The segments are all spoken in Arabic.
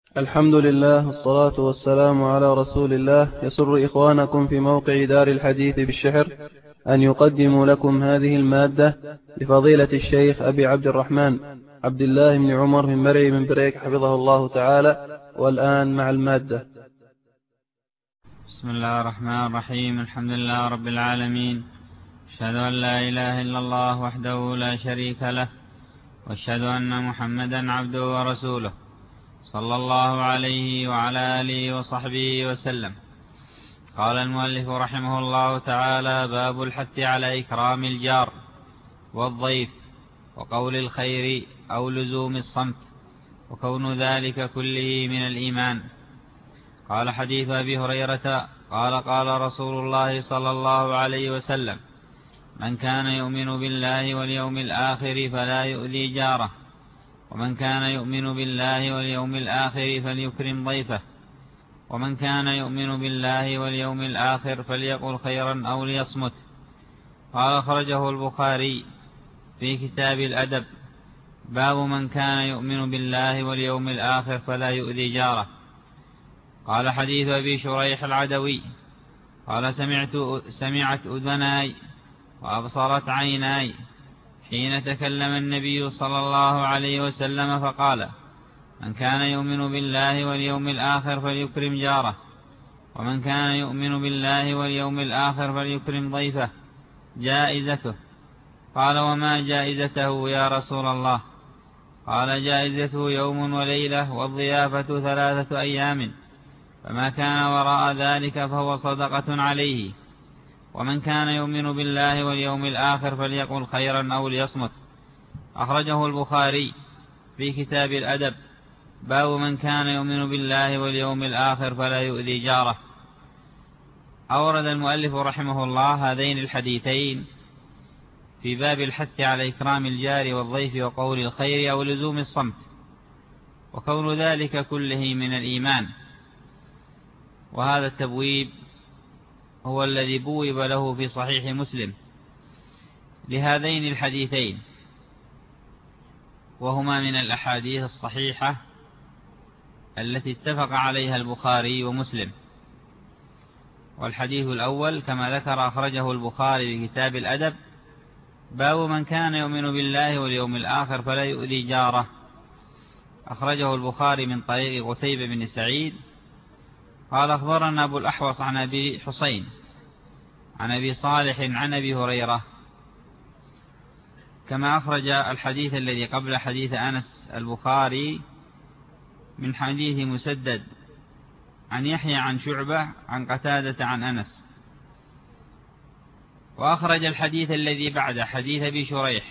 الحمد لله والصلاة والسلام على رسول الله. يسر إخوانكم في موقع دار الحديث بالشحر أن يقدموا لكم هذه المادة لفضيلة الشيخ أبي عبد الرحمن عبد الله بن عمر من مرعي من بريك حفظه الله تعالى. والآن مع المادة. بسم الله الرحمن الرحيم. الحمد لله رب العالمين، أشهد أن لا إله إلا الله وحده لا شريك له، وأشهد أن محمدا عبده ورسوله صلى الله عليه وعلى آله وصحبه وسلم. قال المؤلف رحمه الله تعالى: باب الحث على إكرام الجار والضيف وقول الخير أو لزوم الصمت، وكون ذلك كله من الإيمان. قال: حديث أبي هريرة قال: قال رسول الله صلى الله عليه وسلم: من كان يؤمن بالله واليوم الآخر فلا يؤذي جاره، ومن كان يؤمن بالله واليوم الآخر فليكرم ضيفه، ومن كان يؤمن بالله واليوم الآخر فليقل خيرا أو ليصمت. قال: أخرجه البخاري في كتاب الأدب، باب من كان يؤمن بالله واليوم الآخر فلا يؤذي جاره. قال: حديث أبي شريح العدوي قال: سمعت أذناي وأبصرت عيناي حين تكلم النبي صلى الله عليه وسلم فقال: من كان يؤمن بالله واليوم الآخر فليكرم جاره، ومن كان يؤمن بالله واليوم الآخر فليكرم ضيفه. جائزته. قال: وما جائزته يا رسول الله؟ قال: جائزته يوم وليلة، والضيافة 3 أيام، فما كان وراء ذلك فهو صدقة عليه. ومن كان يؤمن بالله واليوم الآخر فليقل خيرا أو ليصمت. أخرجه البخاري في كتاب الأدب، باب من كان يؤمن بالله واليوم الآخر فلا يؤذي جاره. أورد المؤلف رحمه الله هذين الحديثين في باب الحث على إكرام الجار والضيف وقول الخير أو لزوم الصمت، وكون ذلك كله من الإيمان. وهذا التبويب هو الذي بوب له في صحيح مسلم لهذين الحديثين، وهما من الأحاديث الصحيحة التي اتفق عليها البخاري ومسلم. والحديث الأول كما ذكر أخرجه البخاري في كتاب الأدب، باب من كان يؤمن بالله واليوم الآخر فلا يؤذي جاره. أخرجه البخاري من طريق قتيبة بن سعيد قال: أخبرنا أبو الأحوص عن أبي حسين عن أبي صالح عن أبي هريرة، كما أخرج الحديث الذي قبل حديث أنس البخاري من حديث مسدد عن يحيى عن شعبة عن قتادة عن أنس. وأخرج الحديث الذي بعد حديث أبي شريح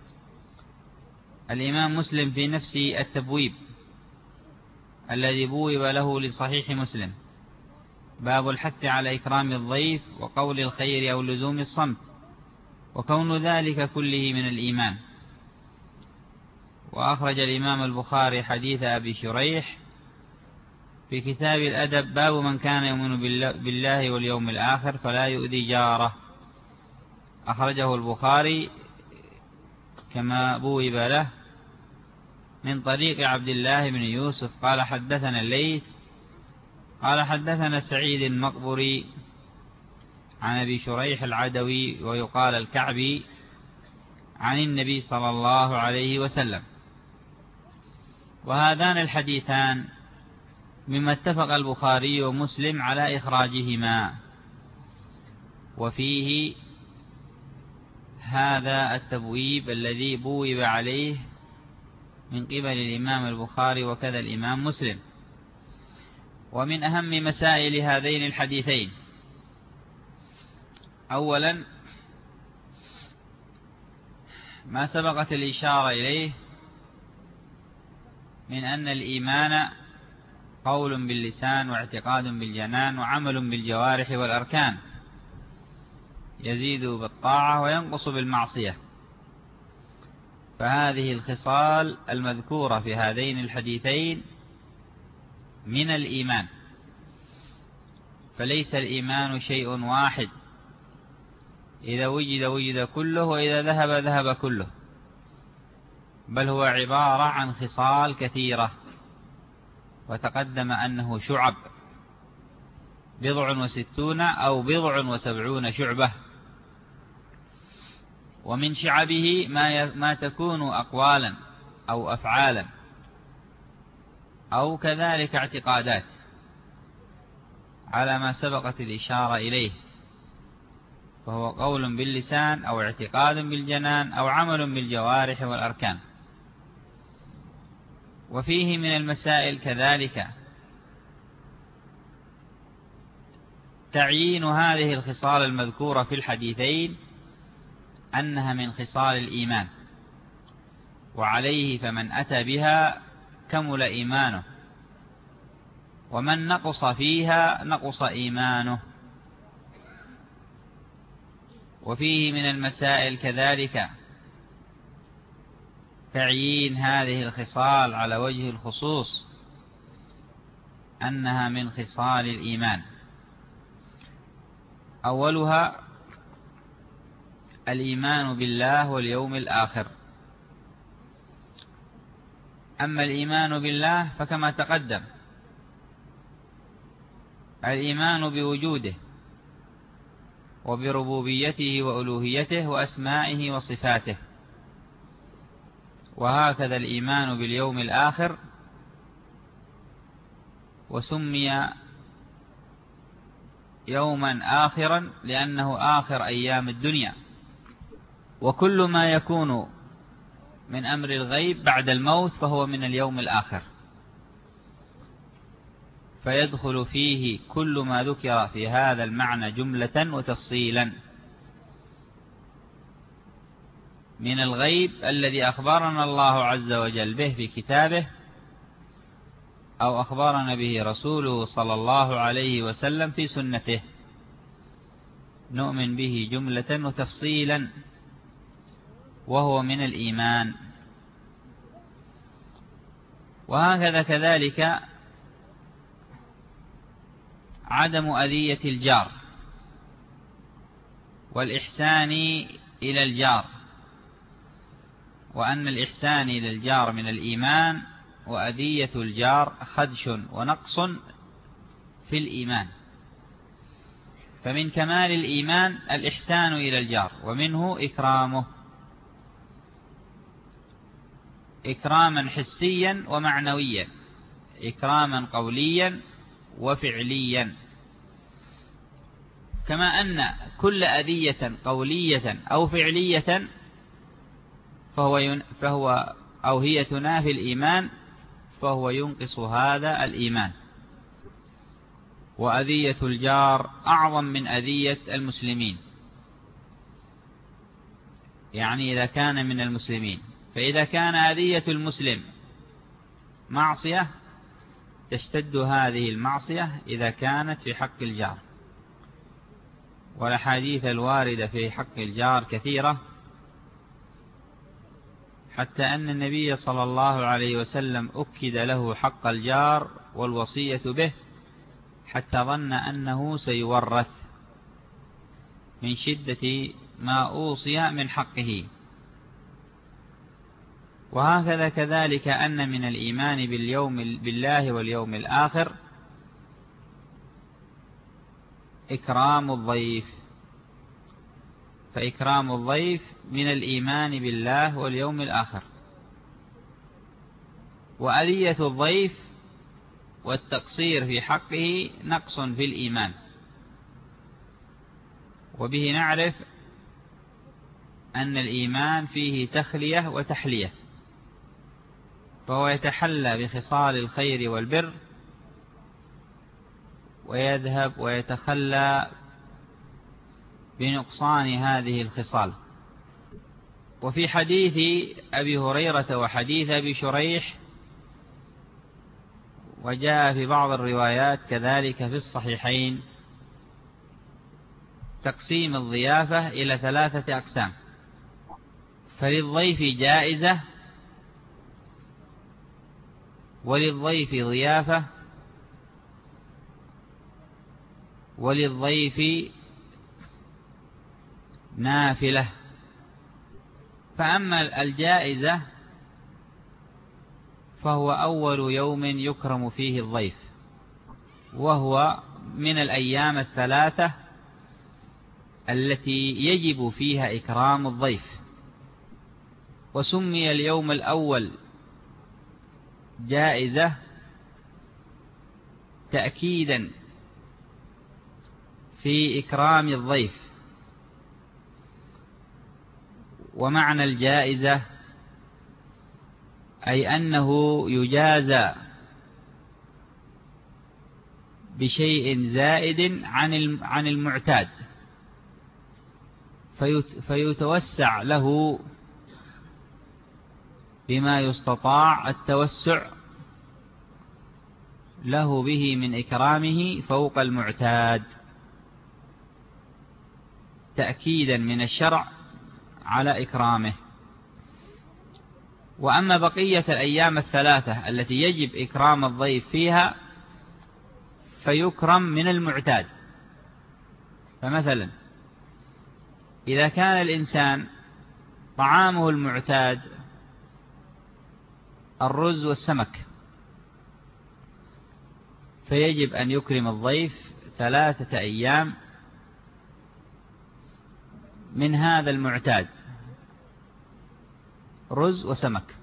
الإمام مسلم في نفس التبويب الذي بوب له لصحيح مسلم، باب الحث على إكرام الضيف وقول الخير أو لزوم الصمت، وكون ذلك كله من الإيمان. وأخرج الإمام البخاري حديث أبي شريح في كتاب الأدب، باب من كان يؤمن بالله واليوم الآخر فلا يؤذي جاره. أخرجه البخاري كما بوب له من طريق عبد الله بن يوسف قال: حدثنا الليث قال: حدثنا سعيد المقبري عن أبي شريح العدوي ويقال الكعبي عن النبي صلى الله عليه وسلم. وهذان الحديثان مما اتفق البخاري ومسلم على إخراجهما، وفيه هذا التبويب الذي بوب عليه من قبل الإمام البخاري وكذا الإمام مسلم. ومن أهم مسائل هذين الحديثين: أولا ما سبقت الإشارة إليه من أن الإيمان قول باللسان واعتقاد بالجنان وعمل بالجوارح والأركان، يزيد بالطاعة وينقص بالمعصية. فهذه الخصال المذكورة في هذين الحديثين من الإيمان، فليس الإيمان شيء واحد، إذا وجد كله، وإذا ذهب كله، بل هو عبارة عن خصال كثيرة. وتقدم أنه شعب 67 أو 70 شعبة. ومن شعبه ما تكون أقوالا أو أفعالا أو كذلك اعتقادات على ما سبقت الإشارة إليه، فهو قول باللسان أو اعتقاد بالجنان أو عمل بالجوارح والأركان. وفيه من المسائل كذلك تعيين هذه الخصال المذكورة في الحديثين أنها من خصال الإيمان، وعليه فمن أتى بها كمل إيمانه، ومن نقص فيها نقص إيمانه. وفيه من المسائل كذلك تعيين هذه الخصال على وجه الخصوص أنها من خصال الإيمان. أولها الإيمان بالله واليوم الآخر. أما الإيمان بالله فكما تقدم الإيمان بوجوده وبربوبيته وألوهيته وأسمائه وصفاته، وهكذا الإيمان باليوم الآخر، وسمي يوما آخرا لأنه آخر أيام الدنيا. وكل ما يكون من أمر الغيب بعد الموت فهو من اليوم الآخر، فيدخل فيه كل ما ذكر في هذا المعنى جملة وتفصيلا من الغيب الذي أخبرنا الله عز وجل به في كتابه أو أخبرنا به رسوله صلى الله عليه وسلم في سنته، نؤمن به جملة وتفصيلا، وهو من الإيمان. وهكذا كذلك عدم أذية الجار والإحسان إلى الجار، وأن الإحسان إلى الجار من الإيمان، وأذية الجار خدش ونقص في الإيمان. فمن كمال الإيمان الإحسان إلى الجار، ومنه إكرامه إكراما حسيا ومعنويا، إكراما قوليا وفعليا. كما أن كل أذية قولية أو فعلية فهو أو هي تنافي الإيمان، فهو ينقص هذا الإيمان. وأذية الجار أعظم من أذية المسلمين، يعني إذا كان من المسلمين، فإذا كان أذية المسلم معصية تشتد هذه المعصية إذا كانت في حق الجار. والأحاديث الواردة في حق الجار كثيرة، حتى أن النبي صلى الله عليه وسلم أكد له حق الجار والوصية به، حتى ظن أنه سيورث من شدة ما أوصي من حقه. وهكذا كذلك أن من الإيمان بالله واليوم الآخر إكرام الضيف، فإكرام الضيف من الإيمان بالله واليوم الآخر. وأذية الضيف والتقصير في حقه نقص في الإيمان. وبه نعرف أن الإيمان فيه تخلية وتحلية، فهو يتحلى بخصال الخير والبر، ويذهب ويتخلى بنقصان هذه الخصال. وفي حديث أبي هريرة وحديث أبي شريح، وجاء في بعض الروايات كذلك في الصحيحين، تقسيم الضيافة إلى 3 أقسام. فللضيف جائزة، وللضيف ضيافة، وللضيف نافلة. فأما الجائزة فهو أول يوم يكرم فيه الضيف، وهو من الأيام الثلاثة التي يجب فيها إكرام الضيف. وسمي اليوم الأول جائزة تأكيدا في إكرام الضيف. ومعنى الجائزة أي أنه يجازى بشيء زائد عن المعتاد، فيتوسع له بما يستطاع التوسع له به من إكرامه فوق المعتاد، تأكيدا من الشرع على إكرامه. وأما بقية الأيام الثلاثة التي يجب إكرام الضيف فيها فيكرم من المعتاد. فمثلا إذا كان الإنسان طعامه المعتاد الرز والسمك، فيجب أن يكرم الضيف 3 أيام من هذا المعتاد، رز وسمك.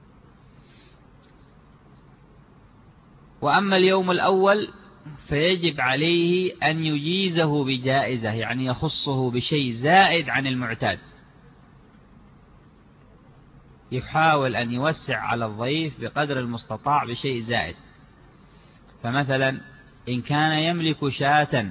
وأما اليوم الأول فيجب عليه أن يجيزه بجائزة، يعني يخصه بشيء زائد عن المعتاد، يحاول أن يوسع على الضيف بقدر المستطاع بشيء زائد. فمثلا إن كان يملك شاة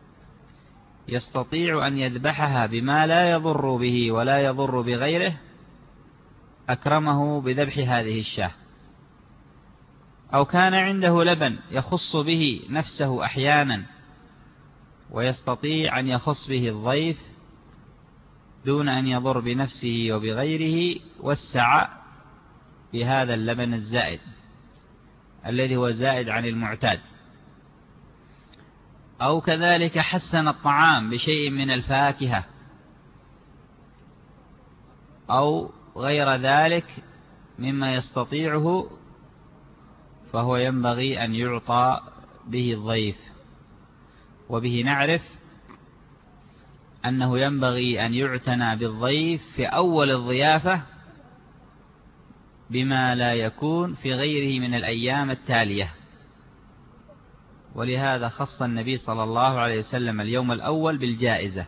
يستطيع أن يذبحها بما لا يضر به ولا يضر بغيره، أكرمه بذبح هذه الشاة. أو كان عنده لبن يخص به نفسه أحيانا ويستطيع أن يخص به الضيف دون أن يضر بنفسه وبغيره، وسع بهذا اللبن الزائد الذي هو زائد عن المعتاد. أو كذلك حسن الطعام بشيء من الفاكهة أو غير ذلك مما يستطيعه، فهو ينبغي أن يعطى به الضيف. وبه نعرف أنه ينبغي أن يعتنى بالضيف في أول الضيافة بما لا يكون في غيره من الأيام التالية. ولهذا خص النبي صلى الله عليه وسلم اليوم الأول بالجائزة،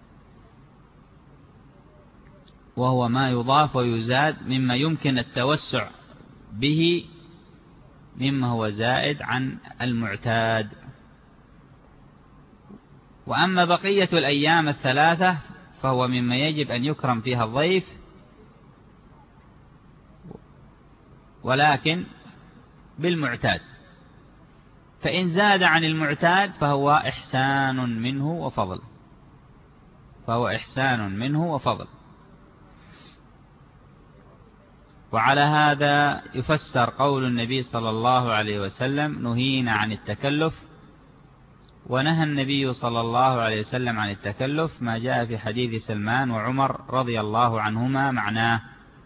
وهو ما يضاف ويزاد مما يمكن التوسع به مما هو زائد عن المعتاد. وأما بقية الأيام الثلاثة فهو مما يجب أن يكرم فيها الضيف، ولكن بالمعتاد. فإن زاد عن المعتاد فهو إحسان منه وفضل. وعلى هذا يفسر قول النبي صلى الله عليه وسلم: نهينا عن التكلف. ونهى النبي صلى الله عليه وسلم عن التكلف ما جاء في حديث سلمان وعمر رضي الله عنهما معناه.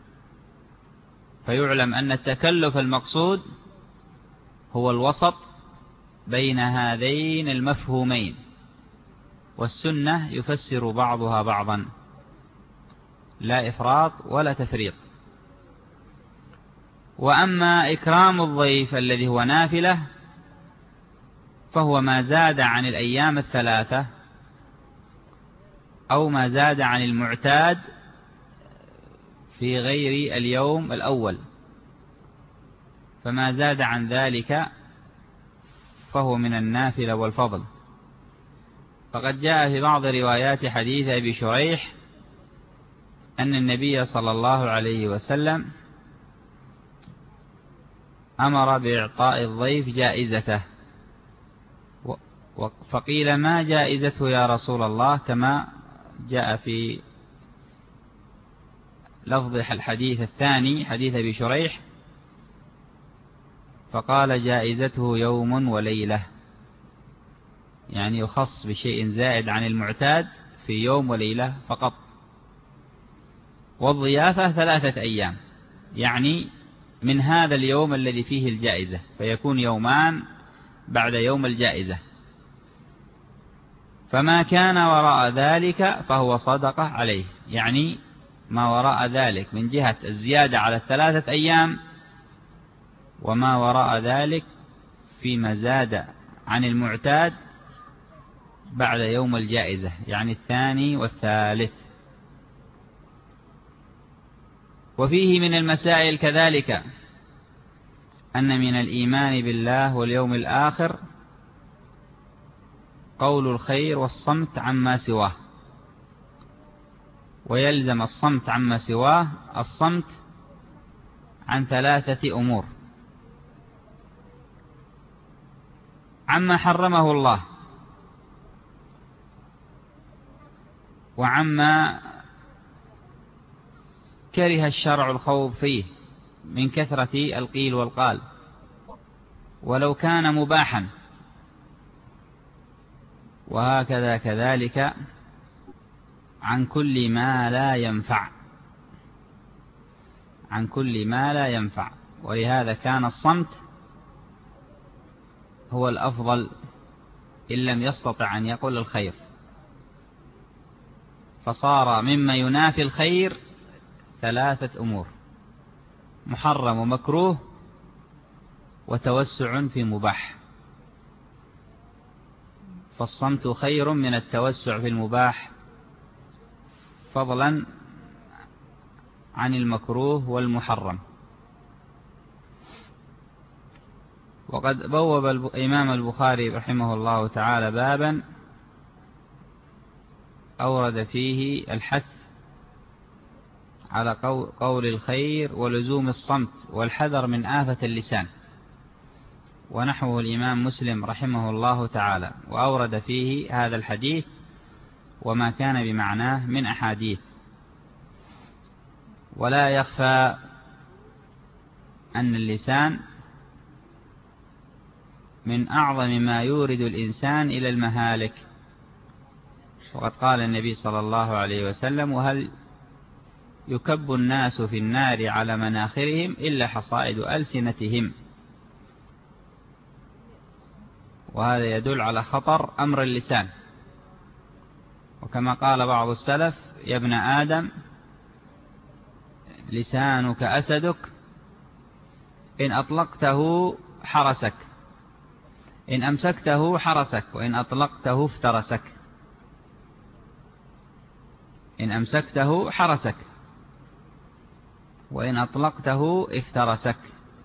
فيعلم أن التكلف المقصود هو الوسط بين هذين المفهومين، والسنة يفسر بعضها بعضا، لا إفراط ولا تفريط. وأما إكرام الضيف الذي هو نافلة فهو ما زاد عن الأيام الثلاثة أو ما زاد عن المعتاد في غير اليوم الأول، فما زاد عن ذلك فهو من النافلة والفضل. فقد جاء في بعض روايات حديث أبي شريح أن النبي صلى الله عليه وسلم أمر بإعطاء الضيف جائزته، فقيل: ما جائزته يا رسول الله؟ كما جاء في لفظ الحديث الثاني حديث أبي شريح، فقال: جائزته يوم وليلة، يعني يخص بشيء زائد عن المعتاد في يوم وليلة فقط. والضيافة 3 أيام، يعني من هذا اليوم الذي فيه الجائزة، فيكون يومان بعد يوم الجائزة. فما كان وراء ذلك فهو صدقة عليه، يعني ما وراء ذلك من جهة الزيادة على 3 أيام، وما وراء ذلك فيما زاد عن المعتاد بعد يوم الجائزة، يعني 2 والثالث. وفيه من المسائل كذلك أن من الإيمان بالله واليوم الآخر قول الخير والصمت عما سواه، ويلزم الصمت عما سواه الصمت عن 3 أمور: عما حرمه الله، وعما كره الشرع الخوض فيه من كثرة القيل والقال ولو كان مباحا، وهكذا كذلك عن كل ما لا ينفع، عن كل ما لا ينفع. ولهذا كان الصمت هو الأفضل إن لم يستطع أن يقول الخير، فصار مما ينافي الخير 3 أمور: محرم ومكروه وتوسع في مباح. فالصمت خير من التوسع في المباح، فضلا عن المكروه والمحرم. وقد بوب الإمام البخاري رحمه الله تعالى بابا أورد فيه الحث على قول الخير ولزوم الصمت والحذر من آفة اللسان، ونحوه الإمام مسلم رحمه الله تعالى، وأورد فيه هذا الحديث وما كان بمعناه من أحاديث. ولا يخفى أن اللسان من أعظم ما يورد الإنسان إلى المهالك، وقد قال النبي صلى الله عليه وسلم: وهل يكب الناس في النار على مناخرهم إلا حصائد ألسنتهم. وهذا يدل على خطر أمر اللسان، وكما قال بعض السلف: يا ابن آدم لسانك أسدك، إن أطلقته حرسك، إن أمسكته حرسك، وإن أطلقته افترسك. إن أمسكته حرسك، وإن أطلقته افترسك.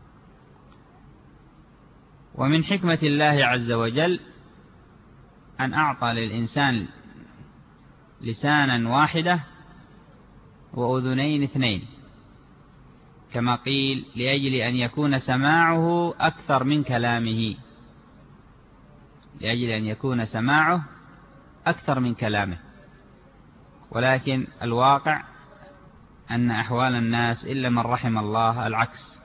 ومن حكمة الله عز وجل أن أعطى للإنسان لسانا واحدة وأذنين 2، كما قيل: لأجل أن يكون سماعه أكثر من كلامه، لأجل أن يكون سماعه أكثر من كلامه. ولكن الواقع أن أحوال الناس إلا من رحم الله العكس.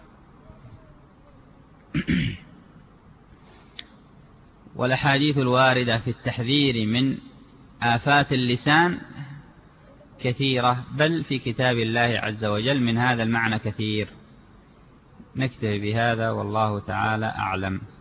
والأحاديث الواردة في التحذير من آفات اللسان كثيرة، بل في كتاب الله عز وجل من هذا المعنى كثير. نكتفي بهذا والله تعالى أعلم.